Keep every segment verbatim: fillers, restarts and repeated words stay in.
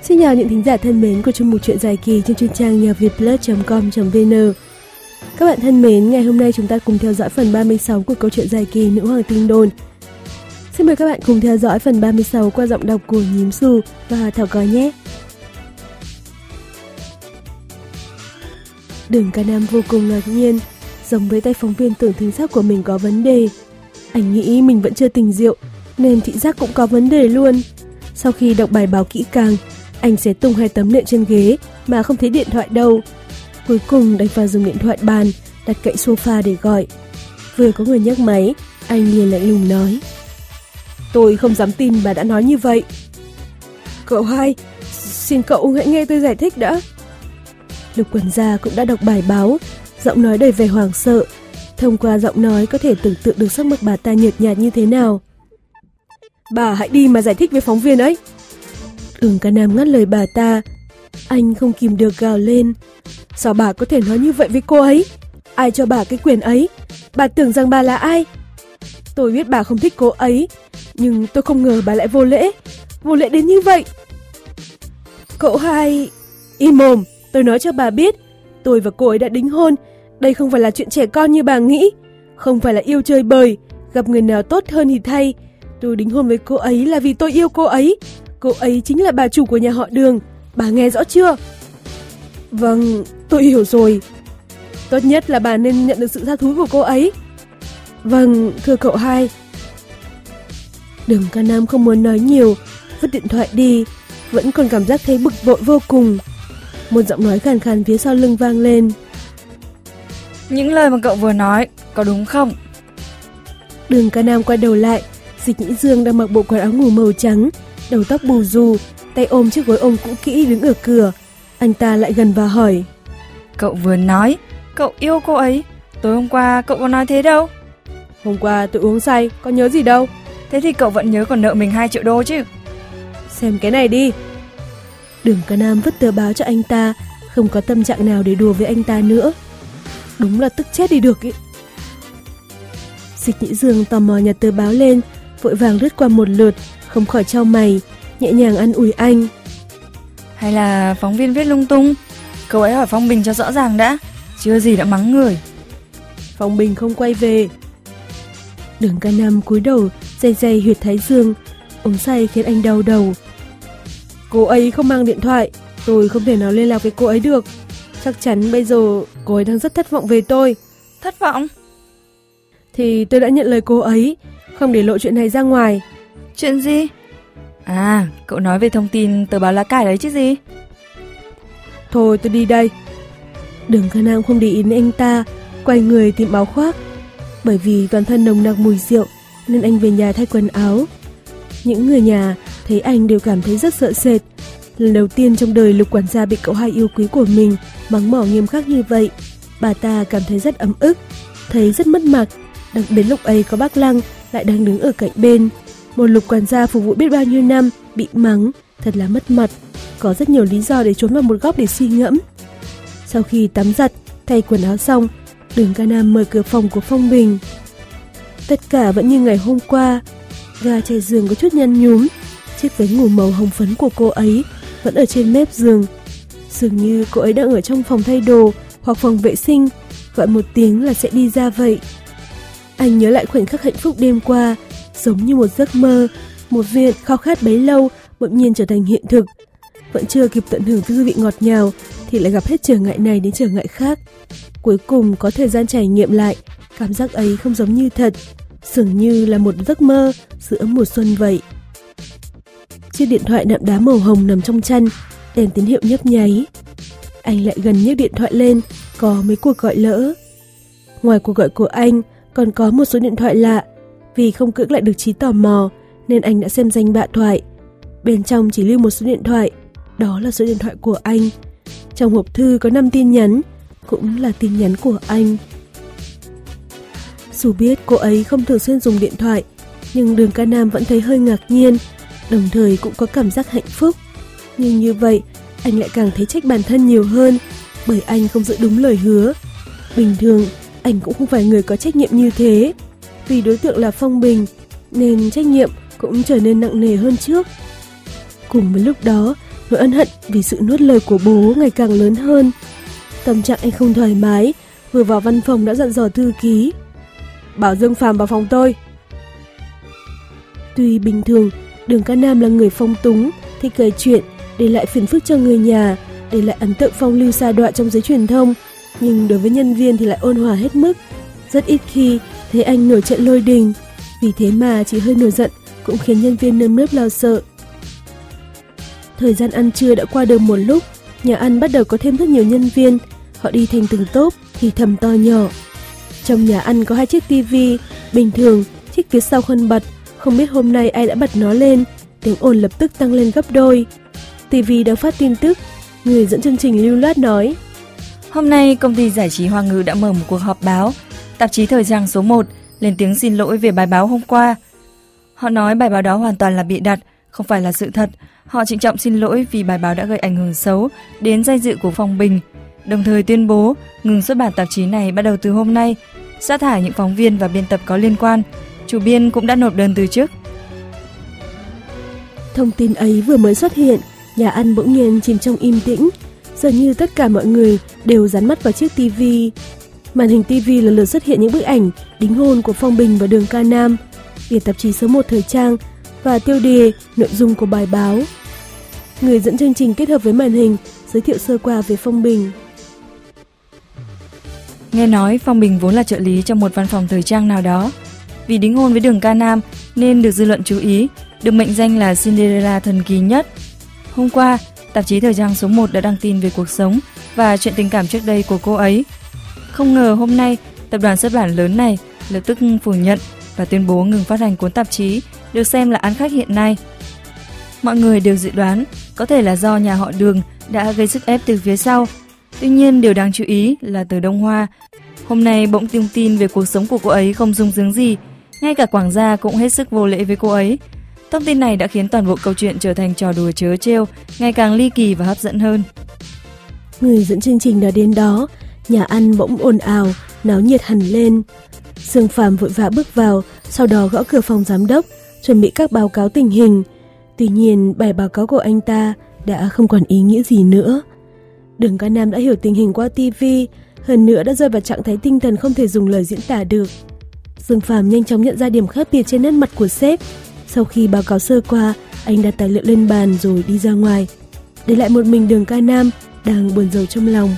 Xin chào những thính giả thân mến của chuyên mục truyện dài kỳ trên chuyên trang nhạc việt plus chấm com chấm vn. Các bạn thân mến, ngày hôm nay chúng ta cùng theo dõi phần ba mươi sáu của câu chuyện dài kỳ Nữ Hoàng Tinh Đồn. Xin mời các bạn cùng theo dõi phần ba mươi sáu qua giọng đọc của Nhím Xù và Thảo Có nhé. Đường Ca Nam vô cùng ngạc nhiên, giống với tay phóng viên tưởng thính giác của mình có vấn đề. Anh nghĩ mình vẫn chưa tỉnh rượu, nên thị giác cũng có vấn đề luôn. Sau khi đọc bài báo kỹ càng, anh sẽ tung hai tấm nệm trên ghế mà không thấy điện thoại đâu. Cuối cùng đành phải dùng điện thoại bàn đặt cạnh sofa để gọi. Vừa có người nhấc máy, anh liền lạnh lùng nói: "Tôi không dám tin bà đã nói như vậy." "Cậu hai, xin cậu hãy nghe tôi giải thích đã." Lục quản gia cũng đã đọc bài báo, giọng nói đầy vẻ hoảng sợ. Thông qua giọng nói có thể tưởng tượng được sắc mặt bà ta nhợt nhạt như thế nào. "Bà hãy đi mà giải thích với phóng viên ấy." Đường Ca Nam ngắt lời bà ta. Anh không kìm được gào lên: "Sao bà có thể nói như vậy với cô ấy? Ai cho bà cái quyền ấy? Bà tưởng rằng bà là ai? Tôi biết bà không thích cô ấy, nhưng tôi không ngờ bà lại vô lễ, vô lễ đến như vậy." "Cậu hai..." "Im mồm, tôi nói cho bà biết, tôi và cô ấy đã đính hôn. Đây không phải là chuyện trẻ con như bà nghĩ, không phải là yêu chơi bời, gặp người nào tốt hơn thì thay. Tôi đính hôn với cô ấy là vì tôi yêu cô ấy. Cô ấy chính là bà chủ của nhà họ Đường, bà nghe rõ chưa?" "Vâng, tôi hiểu rồi. Tốt nhất là bà nên nhận được sự tha thứ của cô ấy." "Vâng, thưa cậu hai." Đường Ca Nam không muốn nói nhiều, vứt điện thoại đi, vẫn còn cảm giác thấy bực bội vô cùng. Một giọng nói khàn khàn phía sau lưng vang lên: "Những lời mà cậu vừa nói, có đúng không?" Đường Ca Nam quay đầu lại, Dịch Nhĩ Dương đang mặc bộ quần áo ngủ màu trắng, đầu tóc bù xù, tay ôm chiếc gối ôm cũ kỹ đứng ở cửa. Anh ta lại gần và hỏi: "Cậu vừa nói, cậu yêu cô ấy, tối hôm qua cậu có nói thế đâu." "Hôm qua tôi uống say, có nhớ gì đâu." "Thế thì cậu vẫn nhớ còn nợ mình hai triệu đô chứ." "Xem cái này đi." Đường Ca Nam vứt tờ báo cho anh ta, không có tâm trạng nào để đùa với anh ta nữa. Đúng là tức chết đi được ý. Dịch Nhĩ Dương tò mò nhặt tờ báo lên, vội vàng lướt qua một lượt, không khỏi chau mày, nhẹ nhàng an ủi anh: "Hay là phóng viên viết lung tung? Cậu ấy hỏi Phong Bình cho rõ ràng đã, chưa gì đã mắng người." "Phong Bình không quay về." Đường Ca Nam cúi đầu day day huyệt thái dương, uống say khiến anh đau đầu. "Cô ấy không mang điện thoại, tôi không thể nào liên lạc với cô ấy được. Chắc chắn bây giờ cô ấy đang rất thất vọng về tôi." "Thất vọng?" "Thì tôi đã nhận lời cô ấy, không để lộ chuyện này ra ngoài." "Chuyện gì?" "À, cậu nói về thông tin tờ báo lá cải đấy chứ gì." "Thôi tôi đi đây." Đường Ca Nam không để ý đến anh ta, quay người tìm áo khoác. Bởi vì toàn thân nồng nặc mùi rượu nên anh về nhà thay quần áo. Những người nhà thấy anh đều cảm thấy rất sợ sệt. Lần đầu tiên trong đời Lục quản gia bị cậu hai yêu quý của mình mắng mỏ nghiêm khắc như vậy, bà ta cảm thấy rất ấm ức, thấy rất mất mặt. Đặc biệt lúc ấy có bác Lăng lại đang đứng ở cạnh bên. Một Lục quản gia phục vụ biết bao nhiêu năm bị mắng, thật là mất mặt. Có rất nhiều lý do để trốn vào một góc để suy ngẫm. Sau khi tắm giặt, thay quần áo xong, Đường Ca Nam mở cửa phòng của Phong Bình. Tất cả vẫn như ngày hôm qua. Ga trải giường có chút nhăn nhúm, chiếc váy ngủ màu hồng phấn của cô ấy vẫn ở trên mép giường. Dường như cô ấy đang ở trong phòng thay đồ hoặc phòng vệ sinh, gọi một tiếng là sẽ đi ra vậy. Anh nhớ lại khoảnh khắc hạnh phúc đêm qua, giống như một giấc mơ, một viên khao khát bấy lâu bỗng nhiên trở thành hiện thực. Vẫn chưa kịp tận hưởng dư vị ngọt ngào thì lại gặp hết trở ngại này đến trở ngại khác. Cuối cùng có thời gian trải nghiệm lại, cảm giác ấy không giống như thật, dường như là một giấc mơ giữa mùa xuân vậy. Chiếc điện thoại nạm đá màu hồng nằm trong chăn, đèn tín hiệu nhấp nháy. Anh lại gần nhấc điện thoại lên, có mấy cuộc gọi lỡ. Ngoài cuộc gọi của anh, còn có một số điện thoại lạ. Vì không cưỡng lại được trí tò mò, nên anh đã xem danh bạ thoại. Bên trong chỉ lưu một số điện thoại, đó là số điện thoại của anh. Trong hộp thư có năm tin nhắn, cũng là tin nhắn của anh. Dù biết cô ấy không thường xuyên dùng điện thoại, nhưng Đường Ca Nam vẫn thấy hơi ngạc nhiên, đồng thời cũng có cảm giác hạnh phúc. Nhưng như vậy, anh lại càng thấy trách bản thân nhiều hơn, bởi anh không giữ đúng lời hứa. Bình thường, anh cũng không phải người có trách nhiệm như thế. Vì đối tượng là Phong Bình, nên trách nhiệm cũng trở nên nặng nề hơn trước. Cùng với lúc đó, nỗi ân hận vì sự nuốt lời của bố ngày càng lớn hơn. Tâm trạng anh không thoải mái, vừa vào văn phòng đã dặn dò thư ký: bảo Dương Phàm vào phòng tôi. Tuy bình thường, Đường Ca Nam là người phong túng, thích kể chuyện, để lại phiền phức cho người nhà, để lại ấn tượng phong lưu sa đọa trong giới truyền thông, nhưng đối với nhân viên thì lại ôn hòa hết mức. Rất ít khi thấy anh nổi trận lôi đình, vì thế mà chỉ hơi nổi giận cũng khiến nhân viên nơm nớp lo sợ. Thời gian ăn trưa đã qua được một lúc, nhà ăn bắt đầu có thêm rất nhiều nhân viên, họ đi thành từng tốp, thì thầm to nhỏ. Trong nhà ăn có hai chiếc tivi, bình thường chiếc phía sau không bật, không biết hôm nay ai đã bật nó lên, tiếng ồn lập tức tăng lên gấp đôi. tivi đang phát tin tức, người dẫn chương trình lưu loát nói: hôm nay công ty giải trí Hoa Ngữ đã mở một cuộc họp báo. Tạp chí Thời trang số một lên tiếng xin lỗi về bài báo hôm qua. Họ nói bài báo đó hoàn toàn là bịa đặt, không phải là sự thật. Họ trịnh trọng xin lỗi vì bài báo đã gây ảnh hưởng xấu đến danh dự của Phong Bình, đồng thời tuyên bố ngừng xuất bản tạp chí này bắt đầu từ hôm nay, sa thải những phóng viên và biên tập có liên quan. Chủ biên cũng đã nộp đơn từ chức. Thông tin ấy vừa mới xuất hiện, nhà ăn bỗng nhiên chìm trong im tĩnh, dường như tất cả mọi người đều dán mắt vào chiếc tivi. Màn hình tivi lần lượt xuất hiện những bức ảnh đính hôn của Phong Bình và Đường Ca Nam, bìa tạp chí số một Thời trang và tiêu đề nội dung của bài báo. Người dẫn chương trình kết hợp với màn hình giới thiệu sơ qua về Phong Bình. Nghe nói Phong Bình vốn là trợ lý trong một văn phòng thời trang nào đó. Vì đính hôn với Đường Ca Nam nên được dư luận chú ý, được mệnh danh là Cinderella thần kỳ nhất. Hôm qua, tạp chí Thời trang số một đã đăng tin về cuộc sống và chuyện tình cảm trước đây của cô ấy. Không ngờ hôm nay, tập đoàn xuất bản lớn này lập tức phủ nhận và tuyên bố ngừng phát hành cuốn tạp chí được xem là ăn khách hiện nay. Mọi người đều dự đoán có thể là do nhà họ Đường đã gây sức ép từ phía sau. Tuy nhiên, điều đáng chú ý là tờ Đông Hoa hôm nay bỗng tung tin về cuộc sống của cô ấy không sung sướng gì, ngay cả quản gia cũng hết sức vô lễ với cô ấy. Thông tin này đã khiến toàn bộ câu chuyện trở thành trò đùa trớ trêu, ngày càng ly kỳ và hấp dẫn hơn. Người dẫn chương trình đã đến đó, nhà ăn bỗng ồn ào, náo nhiệt hẳn lên. Dương Phàm vội vã bước vào, sau đó gõ cửa phòng giám đốc, chuẩn bị các báo cáo tình hình. Tuy nhiên, bài báo cáo của anh ta đã không còn ý nghĩa gì nữa. Đường Ca Nam đã hiểu tình hình qua tivi, hơn nữa đã rơi vào trạng thái tinh thần không thể dùng lời diễn tả được. Dương Phàm nhanh chóng nhận ra điểm khác biệt trên nét mặt của sếp. Sau khi báo cáo sơ qua, anh đặt tài liệu lên bàn rồi đi ra ngoài, để lại một mình Đường Ca Nam đang buồn rầu trong lòng.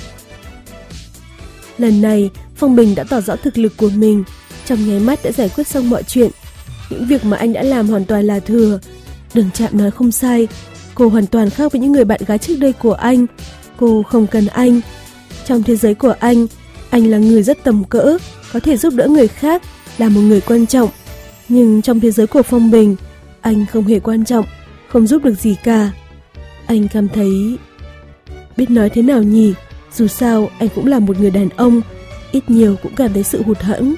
Lần này, Phong Bình đã tỏ rõ thực lực của mình, trong nháy mắt đã giải quyết xong mọi chuyện. Những việc mà anh đã làm hoàn toàn là thừa. Đường Trạm nói không sai, cô hoàn toàn khác với những người bạn gái trước đây của anh. Cô không cần anh. Trong thế giới của anh, anh là người rất tầm cỡ, có thể giúp đỡ người khác, là một người quan trọng. Nhưng trong thế giới của Phong Bình, anh không hề quan trọng, không giúp được gì cả. Anh cảm thấy... biết nói thế nào nhỉ? Dù sao, anh cũng là một người đàn ông, ít nhiều cũng cảm thấy sự hụt hẫng.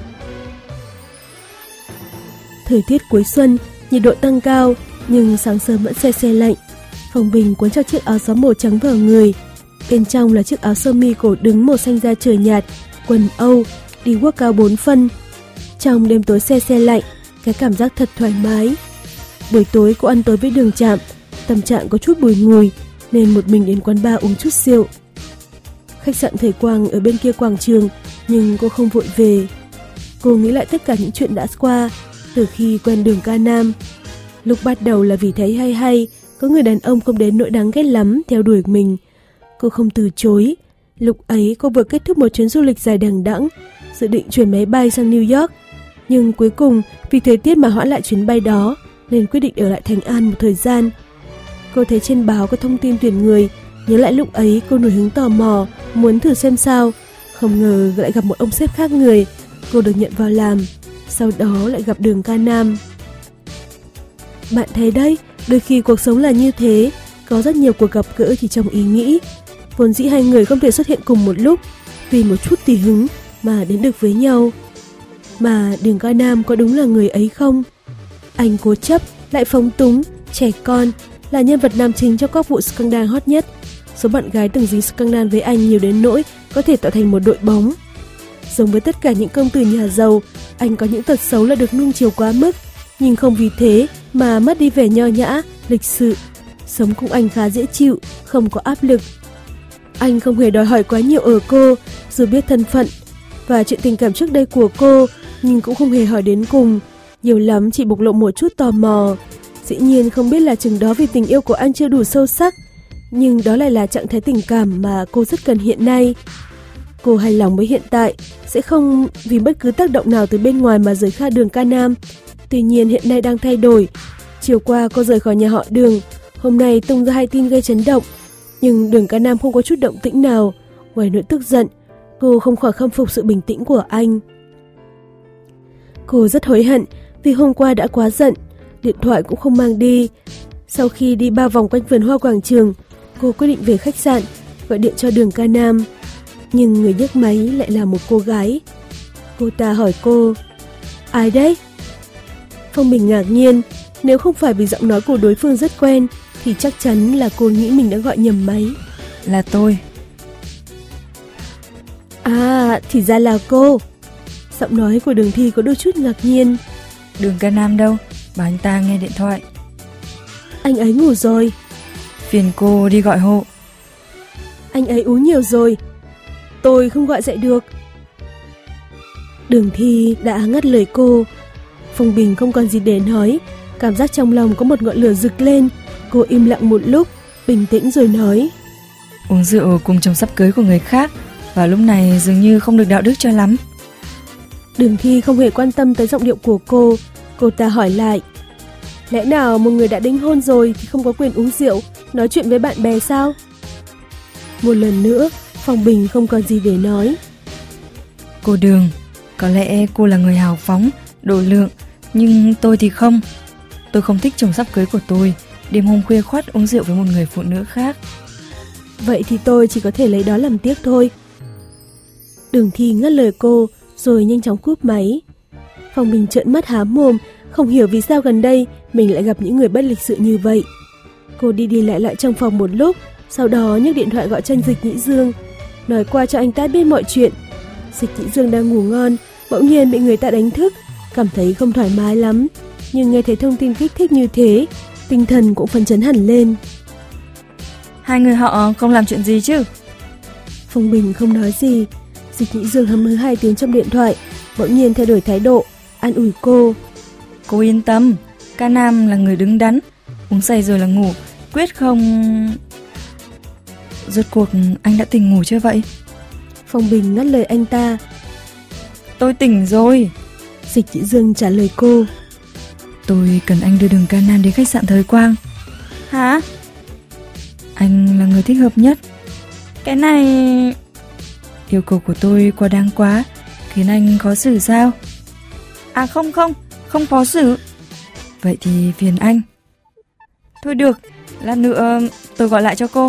Thời tiết cuối xuân, nhiệt độ tăng cao, nhưng sáng sớm vẫn se se lạnh. Phong Bình cuốn cho chiếc áo gió màu trắng vào người. Bên trong là chiếc áo sơ mi cổ đứng màu xanh da trời nhạt, quần Âu, đi guốc cao bốn phân. Trong đêm tối se se lạnh, cái cảm giác thật thoải mái. Buổi tối cô ăn tối với Đường Trạm, tâm trạng có chút bùi ngùi, nên một mình đến quán bar uống chút rượu. Khách sạn Thời Quang ở bên kia quảng trường, nhưng cô không vội về. Cô nghĩ lại tất cả những chuyện đã qua từ khi quen Đường Ca Nam. Lúc bắt đầu là vì thấy hay hay, có người đàn ông không đến nỗi đáng ghét lắm theo đuổi mình. Cô không từ chối. Lúc ấy cô vừa kết thúc một chuyến du lịch dài đằng đẵng, dự định chuyển máy bay sang New York. Nhưng cuối cùng vì thời tiết mà hoãn lại chuyến bay đó, nên quyết định ở lại Thành An một thời gian. Cô thấy trên báo có thông tin tuyển người, nhớ lại lúc ấy cô nổi hứng tò mò, muốn thử xem sao. Không ngờ lại gặp một ông sếp khác người, cô được nhận vào làm. Sau đó lại gặp Đường Ca Nam. Bạn thấy đấy, đôi khi cuộc sống là như thế, có rất nhiều cuộc gặp gỡ chỉ trong ý nghĩ. Vốn dĩ hai người không thể xuất hiện cùng một lúc, vì một chút tùy hứng mà đến được với nhau. Mà Đường Ca Nam có đúng là người ấy không? Anh cố chấp, lại phóng túng, trẻ con, là nhân vật nam chính trong các vụ scandal hot nhất. Số bạn gái từng dính scandal với anh nhiều đến nỗi có thể tạo thành một đội bóng. Giống với tất cả những công tử nhà giàu, anh có những tật xấu là được nuông chiều quá mức, nhưng không vì thế mà mất đi vẻ nho nhã, lịch sự. Sống cùng anh khá dễ chịu, không có áp lực. Anh không hề đòi hỏi quá nhiều ở cô, dù biết thân phận và chuyện tình cảm trước đây của cô, nhưng cũng không hề hỏi đến cùng. Nhiều lắm chỉ bộc lộ một chút tò mò. Dĩ nhiên không biết là chừng đó vì tình yêu của anh chưa đủ sâu sắc, nhưng đó lại là trạng thái tình cảm mà cô rất cần hiện nay. Cô hài lòng với hiện tại, sẽ không vì bất cứ tác động nào từ bên ngoài mà rời xa Đường Ca Nam. Tuy nhiên hiện nay đang thay đổi. Chiều qua cô rời khỏi nhà họ Đường, hôm nay tung ra hai tin gây chấn động. Nhưng Đường Ca Nam không có chút động tĩnh nào. Ngoài nỗi tức giận, cô không khỏi khâm phục sự bình tĩnh của anh. Cô rất hối hận vì hôm qua đã quá giận, điện thoại cũng không mang đi. Sau khi đi ba vòng quanh vườn hoa quảng trường, cô quyết định về khách sạn, gọi điện cho Đường Ca Nam. Nhưng người nhấc máy lại là một cô gái. Cô ta hỏi cô, ai đấy? Phong Bình ngạc nhiên, nếu không phải vì giọng nói của đối phương rất quen, thì chắc chắn là cô nghĩ mình đã gọi nhầm máy. Là tôi. À, thì ra là cô. Giọng nói của Đường Thi có đôi chút ngạc nhiên. Đường Ca Nam đâu? Bảo anh ta nghe điện thoại. Anh ấy ngủ rồi. Phiền cô đi gọi hộ. Anh ấy uống nhiều rồi, tôi không gọi dậy được. Đường Thi đã ngắt lời cô. Phong Bình không còn gì để nói, cảm giác trong lòng có một ngọn lửa rực lên. Cô im lặng một lúc, bình tĩnh rồi nói, uống rượu cùng chồng sắp cưới của người khác vào lúc này dường như không được đạo đức cho lắm. Đường Thi không hề quan tâm tới giọng điệu của cô. Cô ta hỏi lại, lẽ nào một người đã đính hôn rồi thì không có quyền uống rượu, nói chuyện với bạn bè sao? Một lần nữa, Phong Bình không còn gì để nói. Cô Đường, có lẽ cô là người hào phóng, độ lượng, nhưng tôi thì không. Tôi không thích chồng sắp cưới của tôi đêm hôm khuya khoắt uống rượu với một người phụ nữ khác. Vậy thì tôi chỉ có thể lấy đó làm tiếc thôi. Đường Thi ngắt lời cô, rồi nhanh chóng cúp máy. Phong Bình trợn mắt há mồm, không hiểu vì sao gần đây mình lại gặp những người bất lịch sự như vậy. Cô đi đi lại lại trong phòng một lúc, sau đó nhấc điện thoại gọi cho Dịch Nhĩ Dương, nói qua cho anh ta biết mọi chuyện. Dịch Nhĩ Dương đang ngủ ngon, bỗng nhiên bị người ta đánh thức, cảm thấy không thoải mái lắm, nhưng nghe thấy thông tin kích thích như thế, tinh thần cũng phấn chấn hẳn lên. Hai người họ không làm chuyện gì chứ? Phong Bình không nói gì. Dịch Nhĩ Dương hấm hứ hai tiếng trong điện thoại, bỗng nhiên thay đổi thái độ, an ủi cô. Cô yên tâm, Ca Nam là người đứng đắn, uống say rồi là ngủ, quyết không... Rốt cuộc anh đã tỉnh ngủ chưa vậy? Phong Bình ngắt lời anh ta. Tôi tỉnh rồi. Dịch Nhĩ Dương trả lời cô. Tôi cần anh đưa Đường Ca Nam đến khách sạn Thời Quang. Hả? Anh là người thích hợp nhất. Cái này... Yêu cầu của tôi quá đáng quá, khiến anh khó xử sao? À không không, không khó xử. Vậy thì phiền anh. Thôi được, lát nữa tôi gọi lại cho cô.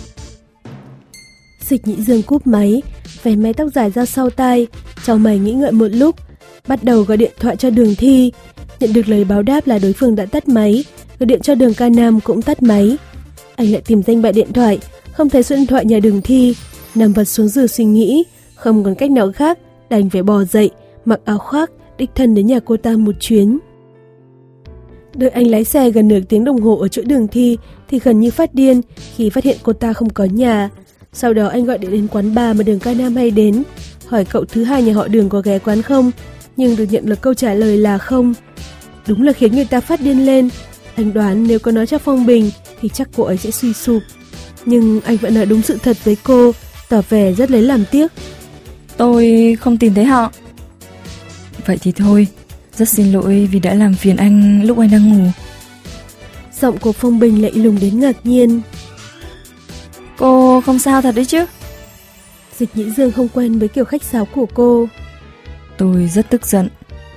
Dịch Nhĩ Dương cúp máy, vén mái tóc dài ra sau tai, chau mày nghĩ ngợi một lúc, bắt đầu gọi điện thoại cho Đường Thi. Nhận được lời báo đáp là đối phương đã tắt máy, gọi điện cho Đường Ca Nam cũng tắt máy. Anh lại tìm danh bạ điện thoại, không thấy số điện thoại nhà Đường Thi, nằm vật xuống giường suy nghĩ, không còn cách nào khác, đành phải bò dậy, mặc áo khoác, đích thân đến nhà cô ta một chuyến. Đợi anh lái xe gần nửa tiếng đồng hồ ở chỗ Đường Thi thì gần như phát điên khi phát hiện cô ta không có nhà. Sau đó anh gọi điện đến quán bar mà Đường Ca Nam hay đến, hỏi cậu thứ hai nhà họ Đường có ghé quán không, nhưng được nhận được câu trả lời là không. Đúng là khiến người ta phát điên lên. Anh đoán nếu có nói cho Phong Bình thì chắc cô ấy sẽ suy sụp. Nhưng anh vẫn nói đúng sự thật với cô, tỏ vẻ rất lấy làm tiếc. Tôi không tìm thấy họ. Vậy thì thôi, rất xin lỗi vì đã làm phiền anh lúc anh đang ngủ. Giọng của Phong Bình lạnh lùng đến ngạc nhiên. Cô không sao thật đấy chứ? Dịch Nhĩ Dương không quen với kiểu khách sáo của cô. Tôi rất tức giận.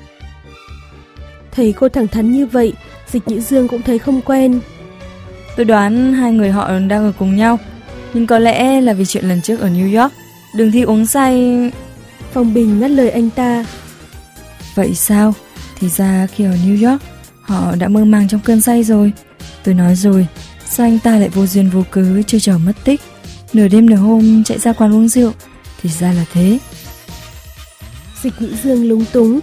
Thấy cô thẳng thắn như vậy, Dịch Nhĩ Dương cũng thấy không quen. Tôi đoán hai người họ đang ở cùng nhau, nhưng có lẽ là vì chuyện lần trước ở New York, Đường Thi uống say. Phong Bình ngắt lời anh ta. Vậy sao? Thì ra khi ở New York, họ đã mơ màng trong cơn say rồi. Tôi nói rồi, sao anh ta lại vô duyên vô cớ chơi trò mất tích, nửa đêm nửa hôm chạy ra quán uống rượu? Thì ra là thế. Dịch Nhĩ Dương lúng túng.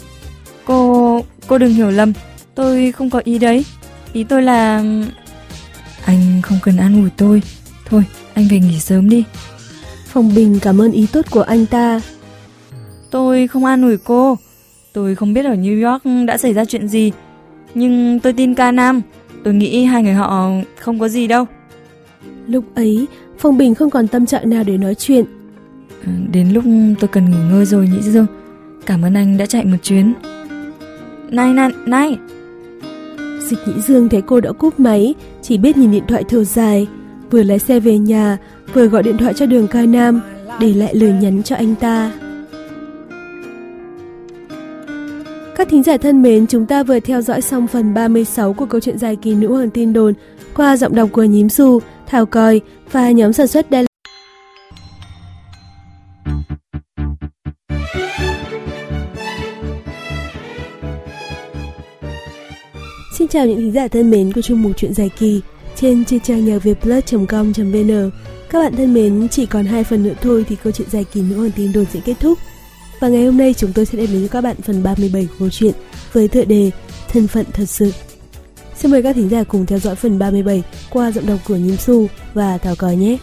Cô... cô đừng hiểu lầm, tôi không có ý đấy. Ý tôi là... Anh không cần an ủi tôi. Thôi, anh về nghỉ sớm đi. Phong Bình cảm ơn ý tốt của anh ta. Tôi không an ủi cô. Tôi không biết ở New York đã xảy ra chuyện gì, nhưng tôi tin Ca Nam. Tôi nghĩ hai người họ không có gì đâu. Lúc ấy, Phong Bình không còn tâm trạng nào để nói chuyện. Đến lúc tôi cần nghỉ ngơi rồi Nhĩ Dương. Cảm ơn anh đã chạy một chuyến. Này này này. Dịch Nhĩ Dương thấy cô đã cúp máy, chỉ biết nhìn điện thoại thở dài, vừa lái xe về nhà, vừa gọi điện thoại cho Đường Ca Nam, để lại lời nhắn cho anh ta. Các thính giả thân mến, chúng ta vừa theo dõi xong phần ba mươi sáu của câu chuyện dài kỳ Nữ Hoàng Tin Đồn qua giọng đọc của Nhím Xù, Thảo Còi và nhóm sản xuất Đài. Xin chào những thính giả thân mến của chuyên mục chuyện dài kỳ trên trên trang nhạc vietplus chấm com chấm vn. Các bạn thân mến, chỉ còn hai phần nữa thôi thì câu chuyện dài kỳ Nữ Hoàng Tin Đồn sẽ kết thúc. Và ngày hôm nay chúng tôi sẽ đem đến cho các bạn phần ba mươi bảy của câu chuyện với tựa đề Thân phận thật sự. Xin mời các thính giả cùng theo dõi phần ba mươi bảy qua giọng đọc của Nhím Xù và Thảo Còi nhé.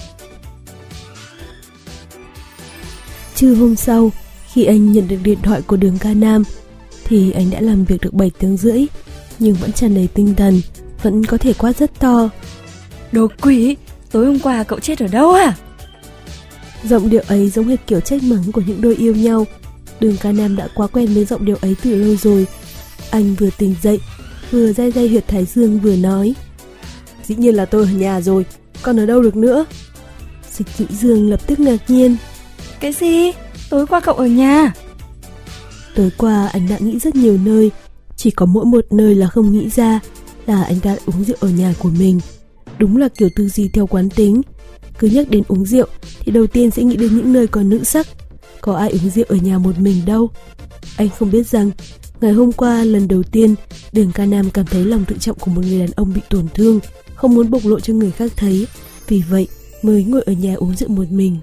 Trưa hôm sau, khi anh nhận được điện thoại của Đường Ca Nam, thì anh đã làm việc được bảy tiếng rưỡi, nhưng vẫn tràn đầy tinh thần, vẫn có thể quát rất to. Đồ quỷ, tối hôm qua cậu chết ở đâu à? Giọng điệu ấy giống hệt kiểu trách mắng của những đôi yêu nhau. Đường Ca Nam đã quá quen với giọng điệu ấy từ lâu rồi. Anh vừa tỉnh dậy, vừa day day huyệt thái dương vừa nói: Dĩ nhiên là tôi ở nhà rồi, còn ở đâu được nữa? Dịch Nhĩ Dương lập tức ngạc nhiên. Cái gì? Tối qua cậu ở nhà? Tối qua anh đã nghĩ rất nhiều nơi, chỉ có mỗi một nơi là không nghĩ ra, là anh đã uống rượu ở nhà của mình. Đúng là kiểu tư duy theo quán tính. Cứ nhắc đến uống rượu thì đầu tiên sẽ nghĩ đến những nơi có nữ sắc. Có ai uống rượu ở nhà một mình đâu. Anh không biết rằng ngày hôm qua lần đầu tiên Đường Ca Nam cảm thấy lòng tự trọng của một người đàn ông bị tổn thương, không muốn bộc lộ cho người khác thấy, vì vậy mới ngồi ở nhà uống rượu một mình.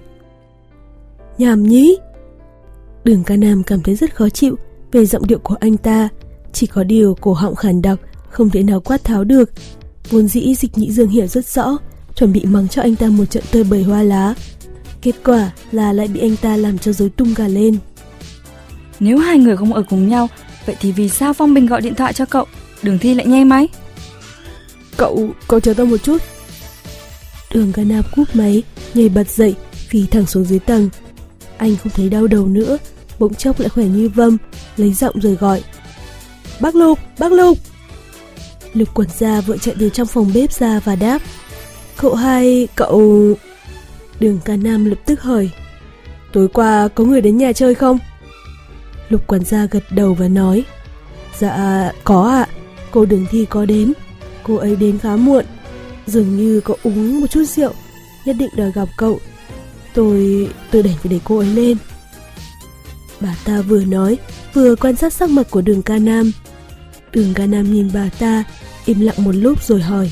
Nhảm nhí. Đường Ca Nam cảm thấy rất khó chịu về giọng điệu của anh ta, chỉ có điều cổ họng khàn đặc, không thể nào quát tháo được. Vốn dĩ Dịch Nhĩ Dương hiểu rất rõ, chuẩn bị mắng cho anh ta một trận tơi bời hoa lá. Kết quả là lại bị anh ta làm cho rối tung cả lên. Nếu hai người không ở cùng nhau, vậy thì vì sao Phong Bình gọi điện thoại cho cậu, Đường Thi lại nhay máy? Cậu, cậu chờ tôi một chút. Đường Ca Nam cúp máy, nhảy bật dậy, phi thẳng xuống dưới tầng. Anh không thấy đau đầu nữa, bỗng chốc lại khỏe như vâm, lấy giọng rồi gọi: Bác Lục, bác Lục. Lục Quẩn Gia vội chạy từ trong phòng bếp ra và đáp: Cậu hai, cậu... Đường Ca Nam lập tức hỏi: Tối qua có người đến nhà chơi không? Lục Quẩn Gia gật đầu và nói: Dạ, có ạ, à. Cô Đường Thi có đến. Cô ấy đến khá muộn, dường như có uống một chút rượu, nhất định đòi gặp cậu. Tôi... tôi đành phải để cô ấy lên. Bà ta vừa nói, vừa quan sát sắc mặt của Đường Ca Nam. Đường Ca Nam nhìn bà ta, im lặng một lúc rồi hỏi: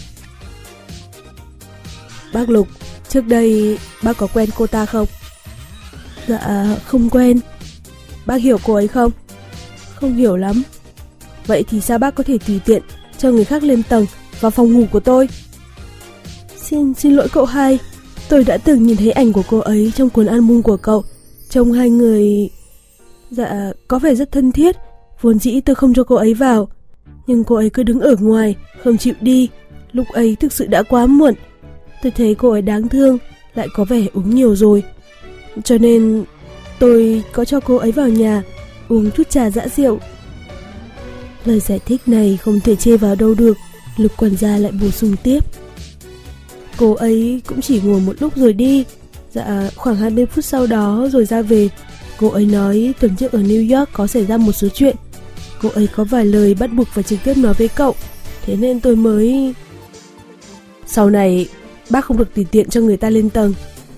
Bác Lục, trước đây bác có quen cô ta không? Dạ, không quen. Bác hiểu cô ấy không? Không hiểu lắm. Vậy thì sao bác có thể tùy tiện cho người khác lên tầng vào phòng ngủ của tôi? Xin xin lỗi cậu hai, tôi đã từng nhìn thấy ảnh của cô ấy trong cuốn album của cậu. Trông hai người... Dạ, có vẻ rất thân thiết. Vốn dĩ tôi không cho cô ấy vào, nhưng cô ấy cứ đứng ở ngoài, không chịu đi. Lúc ấy thực sự đã quá muộn. Tôi thấy cô ấy đáng thương, lại có vẻ uống nhiều rồi, cho nên tôi có cho cô ấy vào nhà uống chút trà giã rượu. Lời giải thích này không thể chê vào đâu được. Lục Quẩn Gia lại bổ sung tiếp: Cô ấy cũng chỉ ngồi một lúc rồi đi. Dạ, khoảng hai mươi phút sau đó rồi ra về. Cô ấy nói tuần trước ở New York có xảy ra một số chuyện. Cô ấy có vài lời bắt buộc phải trực tiếp nói với cậu, thế nên tôi mới... Sau này bác không được tùy tiện cho người ta lên tầng.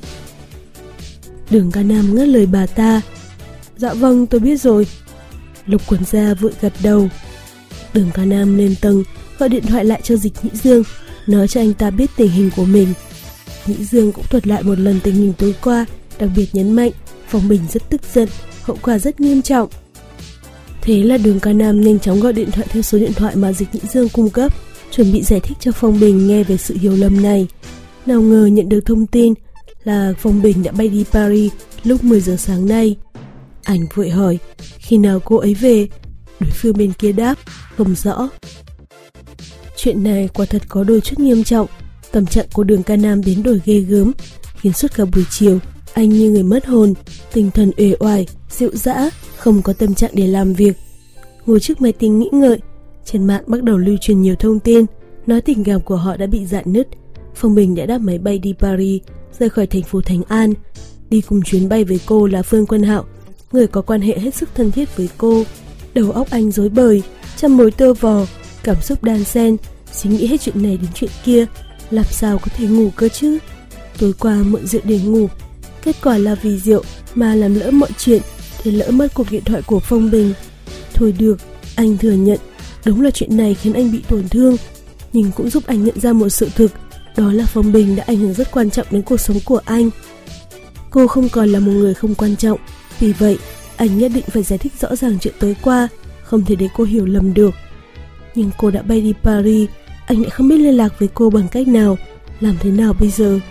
Đường Ca Nam ngắt lời bà ta: Dạ vâng, tôi biết rồi. Lục Quẩn Gia vội gật đầu. Đường Ca Nam lên tầng, gọi điện thoại lại cho Dịch Nhĩ Dương, nói cho anh ta biết tình hình của mình. Nhĩ Dương cũng thuật lại một lần tình hình tối qua, đặc biệt nhấn mạnh Phong Bình rất tức giận, hậu quả rất nghiêm trọng. Thế là Đường Ca Nam nhanh chóng gọi điện thoại theo số điện thoại mà Dịch Nhĩ Dương cung cấp chuẩn bị giải thích cho Phong Bình nghe về sự hiểu lầm này. Nào ngờ nhận được thông tin là Phong Bình đã bay đi Paris lúc mười giờ sáng nay. Anh vội hỏi khi nào cô ấy về. Đối phương bên kia đáp không rõ. Chuyện này quả thật có đôi chút nghiêm trọng. Tâm trạng của Đường Ca Nam biến đổi ghê gớm, khiến suốt cả buổi chiều anh như người mất hồn, tinh thần uể oải, dịu dã, không có tâm trạng để làm việc. Ngồi trước máy tính nghĩ ngợi, trên mạng bắt đầu lưu truyền nhiều thông tin nói tình cảm của họ đã bị rạn nứt. Phong Bình đã đáp máy bay đi Paris, rời khỏi thành phố Thánh An. Đi cùng chuyến bay với cô là Phương Quân Hạo, người có quan hệ hết sức thân thiết với cô. Đầu óc anh rối bời, trăm mối tơ vò, cảm xúc đan xen, suy nghĩ hết chuyện này đến chuyện kia, làm sao có thể ngủ cơ chứ. Tối qua mượn rượu để ngủ, kết quả là vì rượu mà làm lỡ mọi chuyện, thì lỡ mất cuộc điện thoại của Phong Bình. Thôi được, anh thừa nhận, đúng là chuyện này khiến anh bị tổn thương, nhưng cũng giúp anh nhận ra một sự thực, đó là Phong Bình đã ảnh hưởng rất quan trọng đến cuộc sống của anh. Cô không còn là một người không quan trọng, vì vậy anh nhất định phải giải thích rõ ràng chuyện tối qua, không thể để cô hiểu lầm được. Nhưng cô đã bay đi Paris, anh lại không biết liên lạc với cô bằng cách nào, làm thế nào bây giờ?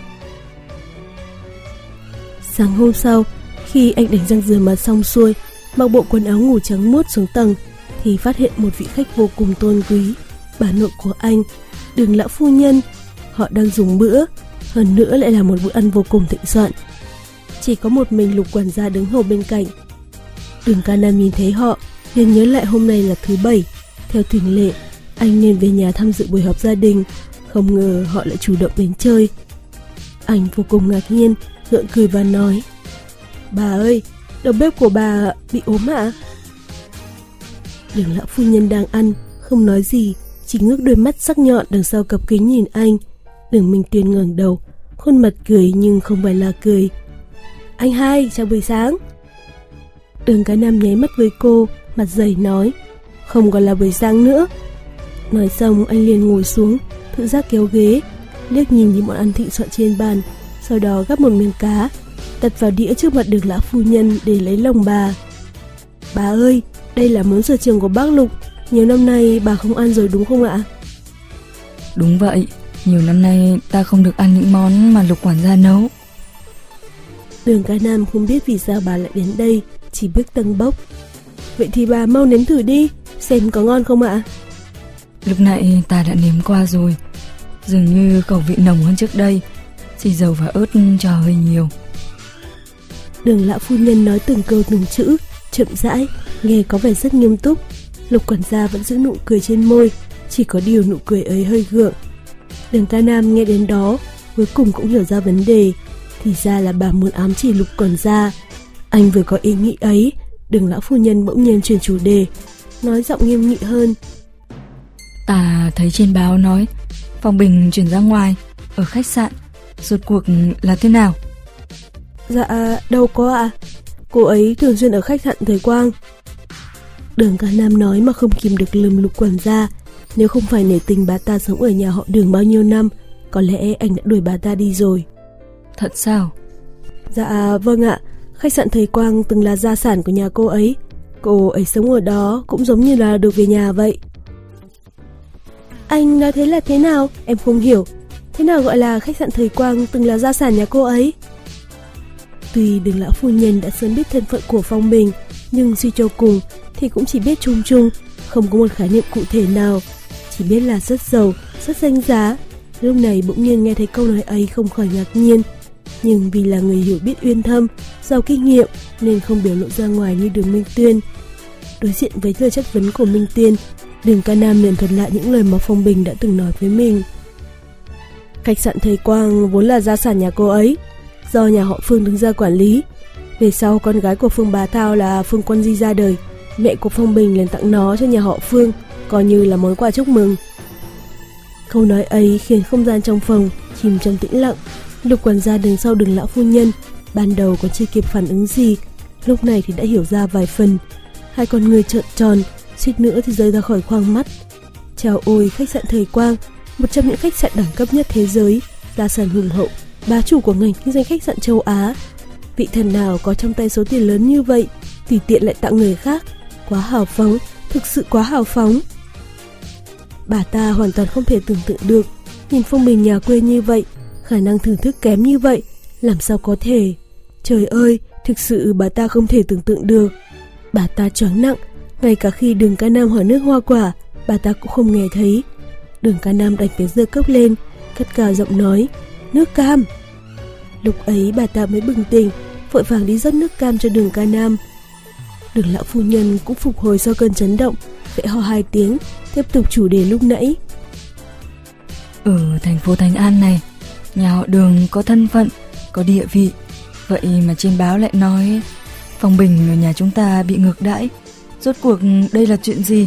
Sáng hôm sau, khi anh đánh răng rửa mặt xong xuôi, mặc bộ quần áo ngủ trắng muốt xuống tầng, thì phát hiện một vị khách vô cùng tôn quý, bà nội của anh, Đường lão phu nhân. Họ đang dùng bữa, hơn nữa lại là một bữa ăn vô cùng thịnh soạn. Chỉ có một mình Lục quản gia đứng hầu bên cạnh. Đường Ca Nam nhìn thấy họ, liền nhớ lại hôm nay là thứ bảy, theo thường lệ anh nên về nhà tham dự buổi họp gia đình, không ngờ họ lại chủ động đến chơi. Anh vô cùng ngạc nhiên, gượng cười và nói: "Bà ơi, đầu bếp của bà bị ốm ạ?" Đường lão phu nhân đang ăn, không nói gì, chỉ ngước đôi mắt sắc nhọn đằng sau cặp kính nhìn anh. Đường Minh Tuyên ngẩng đầu, khuôn mặt cười nhưng không phải là cười. "Anh hai, chào buổi sáng." Đường Ca Nam nháy mắt với cô, mặt dày nói: "Không còn là buổi sáng nữa." Nói xong anh liền ngồi xuống, tự giác kéo ghế, liếc nhìn những món ăn thịnh soạn trên bàn, sau đó gắp một miếng cá, đặt vào đĩa trước mặt Đường lão phu nhân để lấy lòng bà. "Bà ơi, đây là món sở trường của bác Lục, nhiều năm nay bà không ăn rồi đúng không ạ?" "Đúng vậy, nhiều năm nay ta không được ăn những món mà Lục quản gia nấu." Đường Ca Nam không biết vì sao bà lại đến đây, chỉ biết tâng bốc. "Vậy thì bà mau nếm thử đi, xem có ngon không ạ?" "Lúc nãy ta đã nếm qua rồi, dường như khẩu vị nồng hơn trước đây, xì dầu và ớt cho hơi nhiều." Đường lão phu nhân nói từng câu từng chữ, chậm rãi, nghe có vẻ rất nghiêm túc. Lục quản gia vẫn giữ nụ cười trên môi, chỉ có điều nụ cười ấy hơi gượng. Đường Ca Nam nghe đến đó, cuối cùng cũng hiểu ra vấn đề, thì ra là bà muốn ám chỉ Lục quản gia. Anh vừa có ý nghĩ ấy, Đường lão phu nhân bỗng nhiên chuyển chủ đề, nói giọng nghiêm nghị hơn: "Ta thấy trên báo nói Phong Bình chuyển ra ngoài, ở khách sạn, rốt cuộc là thế nào?" "Dạ, đâu có ạ, cô ấy thường xuyên ở khách sạn Thời Quang." Đường Ca Nam nói mà không kìm được lườm Lục quản gia. Nếu không phải nể tình bà ta sống ở nhà họ Đường bao nhiêu năm, có lẽ anh đã đuổi bà ta đi rồi. "Thật sao?" "Dạ vâng ạ, khách sạn Thời Quang từng là gia sản của nhà cô ấy. Cô ấy sống ở đó cũng giống như là được về nhà vậy." "Anh nói thế là thế nào? Em không hiểu. Thế nào gọi là khách sạn Thời Quang từng là gia sản nhà cô ấy?" Tuy Đường lão phu nhân đã sớm biết thân phận của Phong Bình, nhưng suy cho cùng thì cũng chỉ biết chung chung, không có một khái niệm cụ thể nào, chỉ biết là rất giàu, rất danh giá. Lúc này bỗng nhiên nghe thấy câu nói ấy không khỏi ngạc nhiên, nhưng vì là người hiểu biết uyên thâm, giàu kinh nghiệm nên không biểu lộ ra ngoài như Đường Minh Tuyên. Đối diện với lời chất vấn của Minh Tuyên, Đường Ca Nam liền thuật lại những lời mà Phong Bình đã từng nói với mình. "Khách sạn Thời Quang vốn là gia sản nhà cô ấy, do nhà họ Phương đứng ra quản lý. Về sau con gái của Phương Bá Thao là Phương Quân Di ra đời, mẹ của Phong Bình liền tặng nó cho nhà họ Phương, coi như là món quà chúc mừng." Câu nói ấy khiến không gian trong phòng chìm trong tĩnh lặng. Lục quản gia đứng sau Đường lão phu nhân, ban đầu còn chưa kịp phản ứng gì, lúc này thì đã hiểu ra vài phần. Hai con người trợn tròn, suýt nữa thì rơi ra khỏi khoang mắt. Chào ôi, khách sạn Thời Quang, một trong những khách sạn đẳng cấp nhất thế giới, gia sản hùng hậu, bá chủ của ngành kinh doanh khách sạn châu Á. Vị thần nào có trong tay số tiền lớn như vậy, tùy tiện lại tặng người khác, quá hào phóng, thực sự quá hào phóng. Bà ta hoàn toàn không thể tưởng tượng được, nhìn Phong Bình nhà quê như vậy, khả năng thưởng thức kém như vậy, làm sao có thể. Trời ơi, thực sự bà ta không thể tưởng tượng được. Bà ta choáng nặng, ngay cả khi Đường Ca Nam hỏi nước hoa quả, bà ta cũng không nghe thấy. Đường Ca Nam đành phải giơ cốc lên, cất cao giọng nói, nước cam. Lúc ấy bà ta mới bừng tỉnh, vội vàng đi rót nước cam cho Đường Ca Nam. Đường lão phu nhân cũng phục hồi sau cơn chấn động, vẫy ho hai tiếng, tiếp tục chủ đề lúc nãy. Ở thành phố Thành An này, nhà họ Đường có thân phận, có địa vị, vậy mà trên báo lại nói Phong Bình ở nhà chúng ta bị ngược đãi. Rốt cuộc đây là chuyện gì?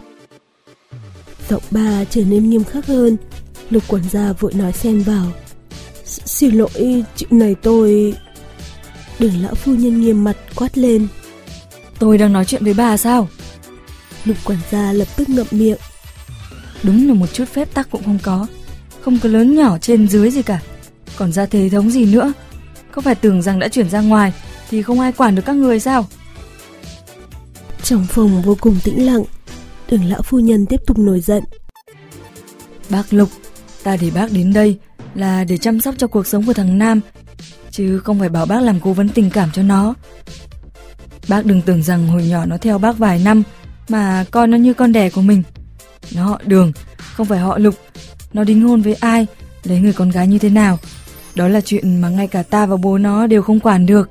Giọng bà trở nên nghiêm khắc hơn. Lục quản gia vội nói xen vào, xin lỗi, chuyện này tôi... Đường lão phu nhân nghiêm mặt quát lên, tôi đang nói chuyện với bà sao? Lục quản gia lập tức ngậm miệng. Đúng là một chút phép tắc cũng không có, không có lớn nhỏ trên dưới gì cả, còn ra thể thống gì nữa. Có phải tưởng rằng đã chuyển ra ngoài thì không ai quản được các người sao? Trong phòng vô cùng tĩnh lặng. Đường lão phu nhân tiếp tục nổi giận. Bác Lục, ta để bác đến đây là để chăm sóc cho cuộc sống của thằng Nam, chứ không phải bảo bác làm cố vấn tình cảm cho nó. Bác đừng tưởng rằng hồi nhỏ nó theo bác vài năm mà coi nó như con đẻ của mình. Nó họ Đường, không phải họ Lục. Nó đính hôn với ai, lấy người con gái như thế nào, đó là chuyện mà ngay cả ta và bố nó đều không quản được.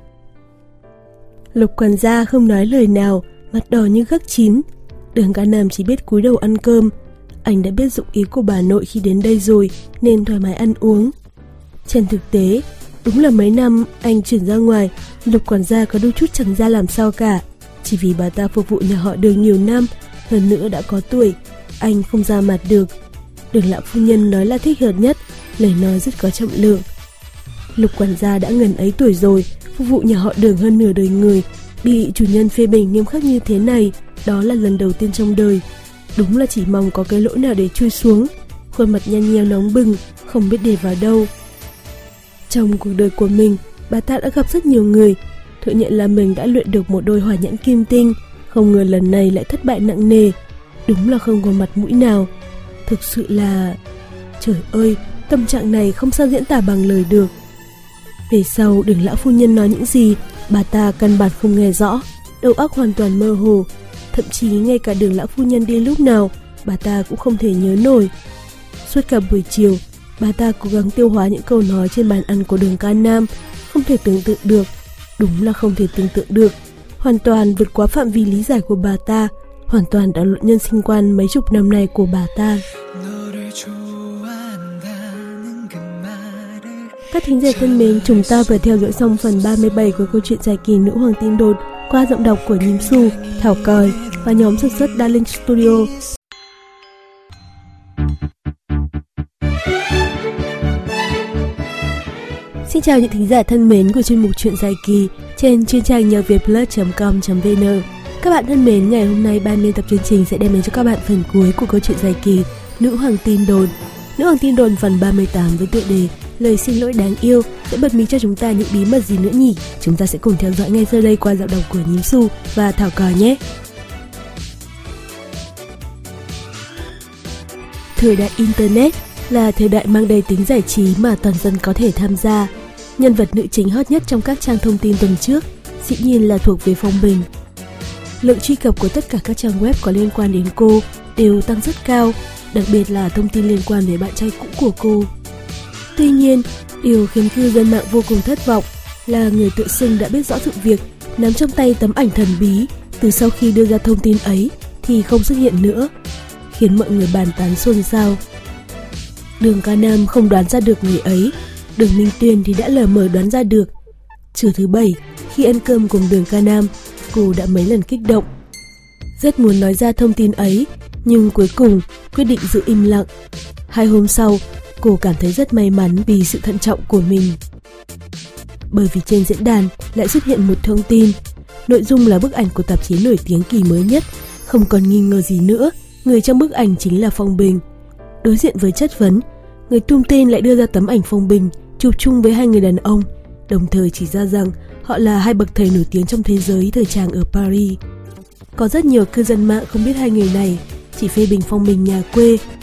Lục quản gia không nói lời nào, mặt đỏ như gấc chín. Đường Ca Nam chỉ biết cúi đầu ăn cơm. Anh đã biết dụng ý của bà nội khi đến đây rồi, nên thoải mái ăn uống. Trên thực tế, đúng là mấy năm anh chuyển ra ngoài, Lục quản gia có đôi chút chẳng ra làm sao cả. Chỉ vì bà ta phục vụ nhà họ Đường nhiều năm, hơn nữa đã có tuổi, anh không ra mặt được. Đường lão phu nhân nói là thích hợp nhất, lời nói rất có trọng lượng. Lục quản gia đã ngần ấy tuổi rồi, phục vụ nhà họ Đường hơn nửa đời người, bị chủ nhân phê bình nghiêm khắc như thế này, đó là lần đầu tiên trong đời. Đúng là chỉ mong có cái lỗ nào để chui xuống. Khuôn mặt nhăn nheo nóng bừng, không biết để vào đâu. Trong cuộc đời của mình, bà ta đã gặp rất nhiều người, thừa nhận là mình đã luyện được một đôi hỏa nhãn kim tinh, không ngờ lần này lại thất bại nặng nề. Đúng là không có mặt mũi nào. Thực sự là... Trời ơi, tâm trạng này không sao diễn tả bằng lời được. Về sau, Đường lão phu nhân nói những gì, bà ta căn bản không nghe rõ, đầu óc hoàn toàn mơ hồ. Thậm chí ngay cả Đường lão phu nhân đi lúc nào, bà ta cũng không thể nhớ nổi. Suốt cả buổi chiều, bà ta cố gắng tiêu hóa những câu nói trên bàn ăn của Đường Ca Nam, không thể tưởng tượng được. Đúng là không thể tưởng tượng được, hoàn toàn vượt quá phạm vi lý giải của bà ta, hoàn toàn đảo lộn nhân sinh quan mấy chục năm nay của bà ta. Các thính giả thân mến, chúng ta vừa theo dõi xong phần ba mươi bảy của câu chuyện dài kỳ Nữ Hoàng Tin Đồn qua giọng đọc của Nhím Xu, Thảo Còi và nhóm sản xuất Đa Linh Studio. Xin chào những thính giả thân mến của chuyên mục Chuyện dài kỳ trên chuyên trang nhờ việt plus chấm com chấm vn. Các bạn thân mến, ngày hôm nay ban biên tập chương trình sẽ đem đến cho các bạn phần cuối của câu chuyện dài kỳ Nữ Hoàng Tin Đồn. Nữ Hoàng Tin Đồn phần ba mươi tám với tựa đề Lời xin lỗi đáng yêu sẽ bật mí cho chúng ta những bí mật gì nữa nhỉ? Chúng ta sẽ cùng theo dõi ngay sau đây qua giọng đọc của Nhím Xu và Thảo Còi nhé. Thời đại Internet là thời đại mang đầy tính giải trí mà toàn dân có thể tham gia. Nhân vật nữ chính hot nhất trong các trang thông tin tuần trước dĩ nhiên là thuộc về Phong Bình. Lượng truy cập của tất cả các trang web có liên quan đến cô đều tăng rất cao, đặc biệt là thông tin liên quan đến bạn trai cũ của cô. Tuy nhiên, điều khiến cư dân mạng vô cùng thất vọng là người tự xưng đã biết rõ sự việc, nắm trong tay tấm ảnh thần bí, từ sau khi đưa ra thông tin ấy thì không xuất hiện nữa, khiến mọi người bàn tán xôn xao. Đường Ca Nam không đoán ra được người ấy, Đường Minh Tuyên thì đã lờ mờ đoán ra được. Trưa thứ bảy, khi ăn cơm cùng Đường Ca Nam, cô đã mấy lần kích động. Rất muốn nói ra thông tin ấy, nhưng cuối cùng quyết định giữ im lặng. Hai hôm sau, cô cảm thấy rất may mắn vì sự thận trọng của mình. Bởi vì trên diễn đàn lại xuất hiện một thông tin, nội dung là bức ảnh của tạp chí nổi tiếng kỳ mới nhất, không còn nghi ngờ gì nữa, người trong bức ảnh chính là Phong Bình. Đối diện với chất vấn, người tung tin lại đưa ra tấm ảnh Phong Bình chụp chung với hai người đàn ông, đồng thời chỉ ra rằng họ là hai bậc thầy nổi tiếng trong thế giới thời trang ở Paris. Có rất nhiều cư dân mạng không biết hai người này, chỉ phê bình Phong Bình nhà quê,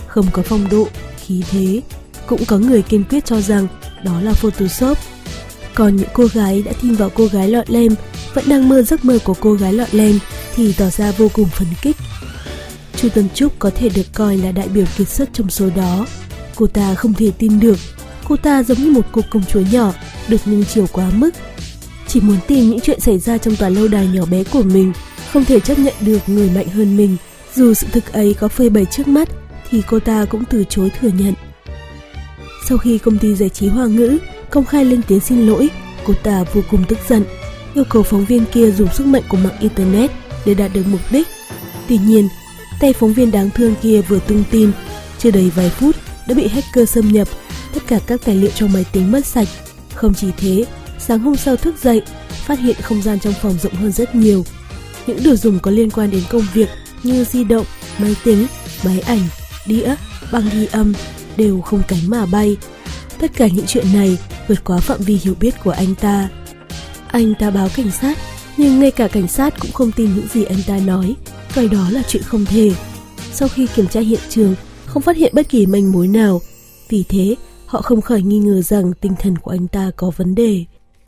không có phong độ, khí thế. Cũng có người kiên quyết cho rằng đó là Photoshop. Còn những cô gái đã tin vào cô gái lọ lem, vẫn đang mơ giấc mơ của cô gái lọ lem thì tỏ ra vô cùng phấn khích. Chu Tân Trúc có thể được coi là đại biểu kiệt xuất trong số đó. Cô ta không thể tin được, cô ta giống như một cô công chúa nhỏ được nuông chiều quá mức. Chỉ muốn tìm những chuyện xảy ra trong tòa lâu đài nhỏ bé của mình, không thể chấp nhận được người mạnh hơn mình. Dù sự thực ấy có phơi bày trước mắt thì cô ta cũng từ chối thừa nhận. Sau khi công ty giải trí Hoa ngữ công khai lên tiếng xin lỗi, cô ta vô cùng tức giận, yêu cầu phóng viên kia dùng sức mạnh của mạng Internet để đạt được mục đích. Tuy nhiên, tay phóng viên đáng thương kia vừa tung tin, chưa đầy vài phút đã bị hacker xâm nhập, tất cả các tài liệu trong máy tính mất sạch. Không chỉ thế, sáng hôm sau thức dậy, phát hiện không gian trong phòng rộng hơn rất nhiều. Những đồ dùng có liên quan đến công việc như di động, máy tính, máy ảnh, đĩa, băng ghi âm đều không cánh mà bay. Tất cả những chuyện này vượt quá phạm vi hiểu biết của anh ta. Anh ta báo cảnh sát, nhưng ngay cả cảnh sát cũng không tin những gì anh ta nói, coi đó là chuyện không thể. Sau khi kiểm tra hiện trường, không phát hiện bất kỳ manh mối nào. Vì thế, họ không khỏi nghi ngờ rằng tinh thần của anh ta có vấn đề.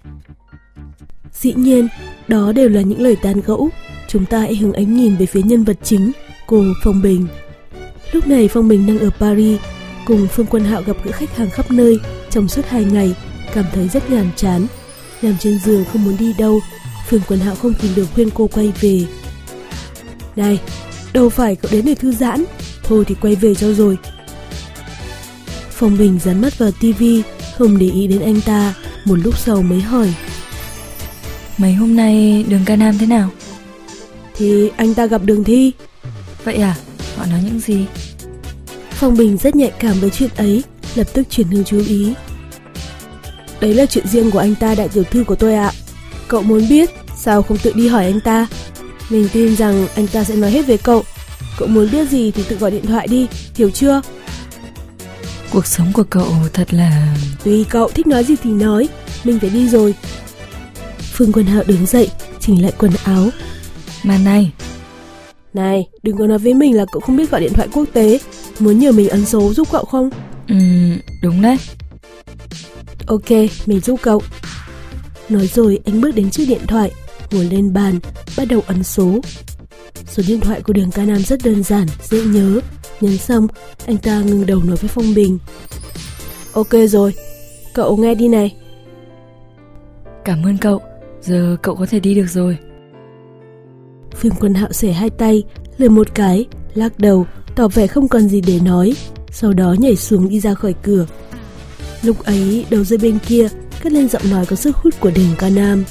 Dĩ nhiên, đó đều là những lời tán gẫu. Chúng ta hãy hướng ánh nhìn về phía nhân vật chính, cô Phong Bình. Lúc này Phong Bình đang ở Paris, cùng Phương Quân Hạo gặp gỡ khách hàng khắp nơi trong suốt hai ngày, cảm thấy rất nhàm chán. Nằm trên giường không muốn đi đâu, Phương Quân Hạo không kìm được khuyên cô quay về. Này, đâu phải cậu đến để thư giãn, thôi thì quay về cho rồi. Phong Bình dán mắt vào tivi, không để ý đến anh ta, một lúc sau mới hỏi. Mấy hôm nay Đường Ca Nam thế nào? Thì anh ta gặp Đường Thi. Vậy à? Họ nói những gì? Phong Bình rất nhạy cảm với chuyện ấy, lập tức chuyển hướng chú ý. Đấy là chuyện riêng của anh ta, đại tiểu thư của tôi ạ. Cậu muốn biết, sao không tự đi hỏi anh ta? Mình tin rằng anh ta sẽ nói hết về cậu. Cậu muốn biết gì thì tự gọi điện thoại đi, hiểu chưa? Cuộc sống của cậu thật là... Tùy cậu thích nói gì thì nói, mình phải đi rồi. Phương Quân Hạo đứng dậy, chỉnh lại quần áo. Mà này Này, đừng có nói với mình là cậu không biết gọi điện thoại quốc tế. Muốn nhờ mình ấn số giúp cậu không? Ừ, đúng đấy. Ok, mình giúp cậu. Nói rồi anh bước đến chiếc điện thoại, ngồi lên bàn, bắt đầu ấn số. Số điện thoại của Đường Ca Nam rất đơn giản, dễ nhớ. Nhấn xong, anh ta ngừng đầu nói với Phong Bình. Ok rồi, cậu nghe đi này. Cảm ơn cậu, giờ cậu có thể đi được rồi. Phương Quân Hạo xẻ hai tay, lườm một cái, lắc đầu, tỏ vẻ không còn gì để nói, sau đó nhảy xuống đi ra khỏi cửa. Lúc ấy, đầu dây bên kia cất lên giọng nói có sức hút của Đường Ca Nam.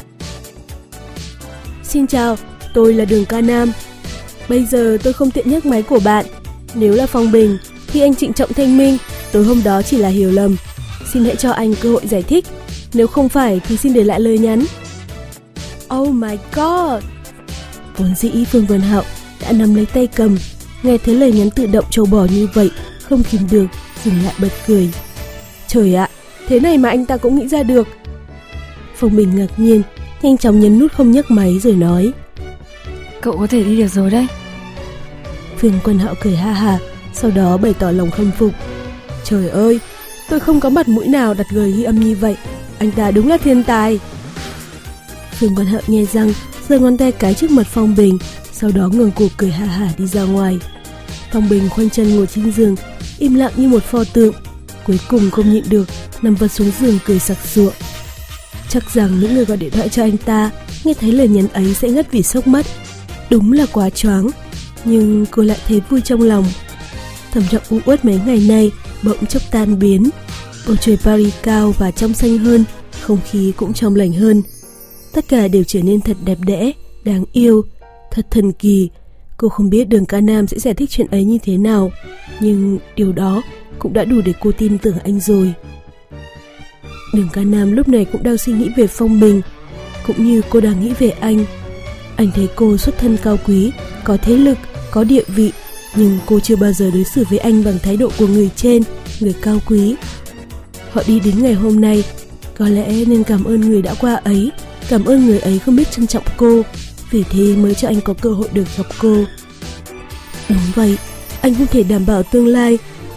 Xin chào, tôi là Đường Ca Nam. Bây giờ tôi không tiện nhấc máy của bạn. Nếu là Phong Bình thì anh trịnh trọng thanh minh, tối hôm đó chỉ là hiểu lầm. Xin hãy cho anh cơ hội giải thích. Nếu không phải thì xin để lại lời nhắn. Oh my god! Vốn dĩ Phương Quân Hạo đã nắm lấy tay cầm, nghe thấy lời nhắn tự động trâu bò như vậy, không kìm được, dừng lại bật cười. Trời ạ, thế này mà anh ta cũng nghĩ ra được. Phong Bình ngạc nhiên, nhanh chóng nhấn nút không nhấc máy rồi nói. Cậu có thể đi được rồi đấy. Phương Quân Hạo cười ha ha, sau đó bày tỏ lòng khâm phục. Trời ơi, tôi không có mặt mũi nào đặt lời ghi âm như vậy. Anh ta đúng là thiên tài. Phương Quân Hạo nghe răng, giơ ngón tay cái trước mặt Phong Bình, sau đó ngẩng cổ cười ha hả đi ra ngoài. Phong Bình khoanh chân ngồi trên giường, im lặng như một pho tượng. Cuối cùng không nhịn được, nằm vật xuống giường cười sặc sụa. Chắc rằng những người gọi điện thoại cho anh ta nghe thấy lời nhắn ấy sẽ ngất vì sốc mất. Đúng là quá choáng, nhưng cô lại thấy vui trong lòng. Thầm trọng u uất mấy ngày nay bỗng chốc tan biến. Bầu trời Paris cao và trong xanh hơn, không khí cũng trong lành hơn. Tất cả đều trở nên thật đẹp đẽ, đáng yêu, thật thần kỳ. Cô không biết Đường Ca Nam sẽ giải thích chuyện ấy như thế nào, nhưng điều đó cũng đã đủ để cô tin tưởng anh rồi. Đường Ca Nam lúc này cũng đang suy nghĩ về Phong Bình, cũng như cô đang nghĩ về anh. Anh thấy cô xuất thân cao quý, có thế lực, có địa vị, nhưng cô chưa bao giờ đối xử với anh bằng thái độ của người trên, người cao quý. Họ đi đến ngày hôm nay, có lẽ nên cảm ơn người đã qua ấy, cảm ơn người ấy không biết trân trọng cô, vì thế mới cho anh có cơ hội được gặp cô. Đúng vậy, anh không thể đảm bảo tương lai,